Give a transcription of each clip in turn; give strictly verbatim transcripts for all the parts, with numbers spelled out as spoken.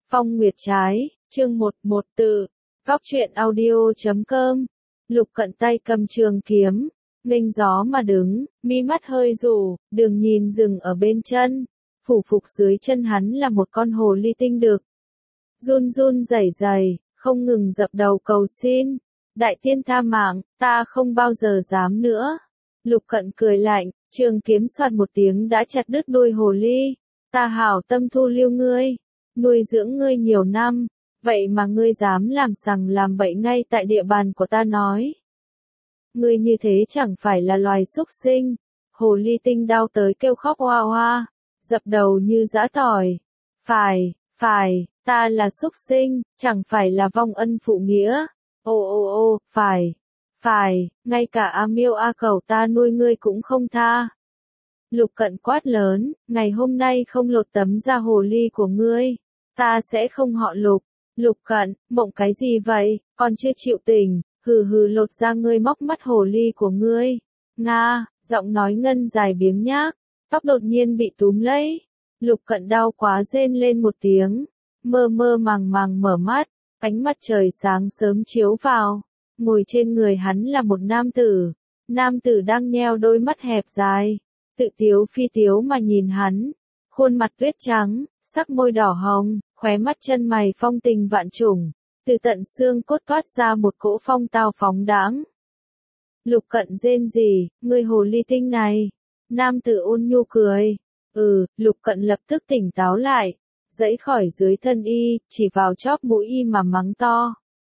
Phong Nguyệt Trái, chương một một tự, góc truyện audio chấm com. Lục Cận tay cầm trường kiếm, nghênh gió mà đứng, mi mắt hơi rủ, đường nhìn dừng ở bên chân. Phủ phục dưới chân hắn là một con hồ ly tinh đực. Run run rẩy rẩy, không ngừng dập đầu cầu xin. Đại tiên tha mạng, ta không bao giờ dám nữa. Lục Cận cười lạnh, trường kiếm soạt một tiếng đã chặt đứt đuôi hồ ly. Ta hảo tâm thu lưu ngươi, nuôi dưỡng ngươi nhiều năm, vậy mà ngươi dám làm sằng làm bậy ngay tại địa bàn của ta nói. Ngươi như thế chẳng phải là loài súc sinh. Hồ ly tinh đau tới kêu khóc oa oa, dập đầu như giã tỏi. Phải, phải, ta là súc sinh, chẳng phải là vong ân phụ nghĩa. Ô ô ô, phải, phải, ngay cả A Miêu A Cẩu ta nuôi ngươi cũng không tha. Lục Cận quát lớn, ngày hôm nay không lột tấm da hồ ly của ngươi, ta sẽ không họ Lục. Lục Cận, mộng cái gì vậy, còn chưa chịu tỉnh, hừ hừ lột ra ngươi móc mắt hồ ly của ngươi. Nga, giọng nói ngân dài biếng nhác, tóc đột nhiên bị túm lấy. Lục Cận đau quá rên lên một tiếng, mơ mơ màng màng mở mắt, ánh mặt trời sáng sớm chiếu vào, ngồi trên người hắn là một nam tử. Nam tử đang nheo đôi mắt hẹp dài, tự tiếu phi tiếu mà nhìn hắn, khuôn mặt tuyết trắng, sắc môi đỏ hồng, khóe mắt chân mày phong tình vạn trùng, từ tận xương cốt toát ra một cỗ phong tao phóng đãng. Lục Cận rên rỉ, ngươi hồ ly tinh này. Nam tử ôn nhu cười. Ừ, Lục Cận lập tức tỉnh táo lại, dãy khỏi dưới thân y, chỉ vào chóp mũi y mà mắng to.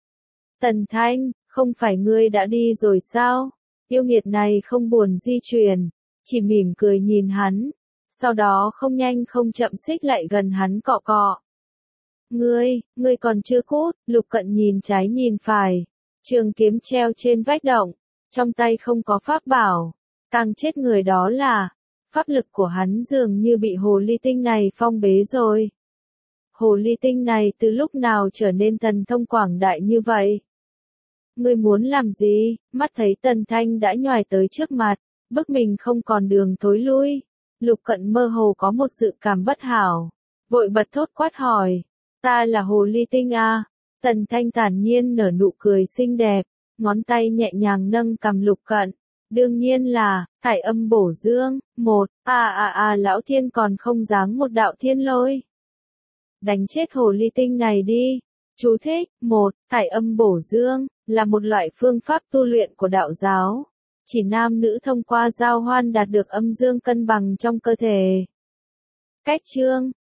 Tần Thanh, không phải ngươi đã đi rồi sao? Yêu nghiệt này không buồn di chuyển, chỉ mỉm cười nhìn hắn, sau đó không nhanh không chậm xích lại gần hắn cọ cọ. Ngươi, ngươi còn chưa cút. Lục Cận nhìn trái nhìn phải, trường kiếm treo trên vách động, trong tay không có pháp bảo, càng chết người đó là, pháp lực của hắn dường như bị hồ ly tinh này phong bế rồi. Hồ ly tinh này từ lúc nào trở nên thần thông quảng đại như vậy? Ngươi muốn làm gì? Mắt thấy Tần Thanh đã nhoài tới trước mặt, bức mình không còn đường thối lui. Lục Cận mơ hồ có một dự cảm bất hảo, vội bật thốt quát hỏi, ta là hồ ly tinh à? Tần Thanh thản nhiên nở nụ cười xinh đẹp, ngón tay nhẹ nhàng nâng cằm Lục Cận. Đương nhiên là, thải âm bổ dương, một, à à à lão thiên còn không giáng một đạo thiên lôi. Đánh chết hồ ly tinh này đi. Chú thích, một, thải âm bổ dương, là một loại phương pháp tu luyện của đạo giáo. Chỉ nam nữ thông qua giao hoan đạt được âm dương cân bằng trong cơ thể. Cách chương,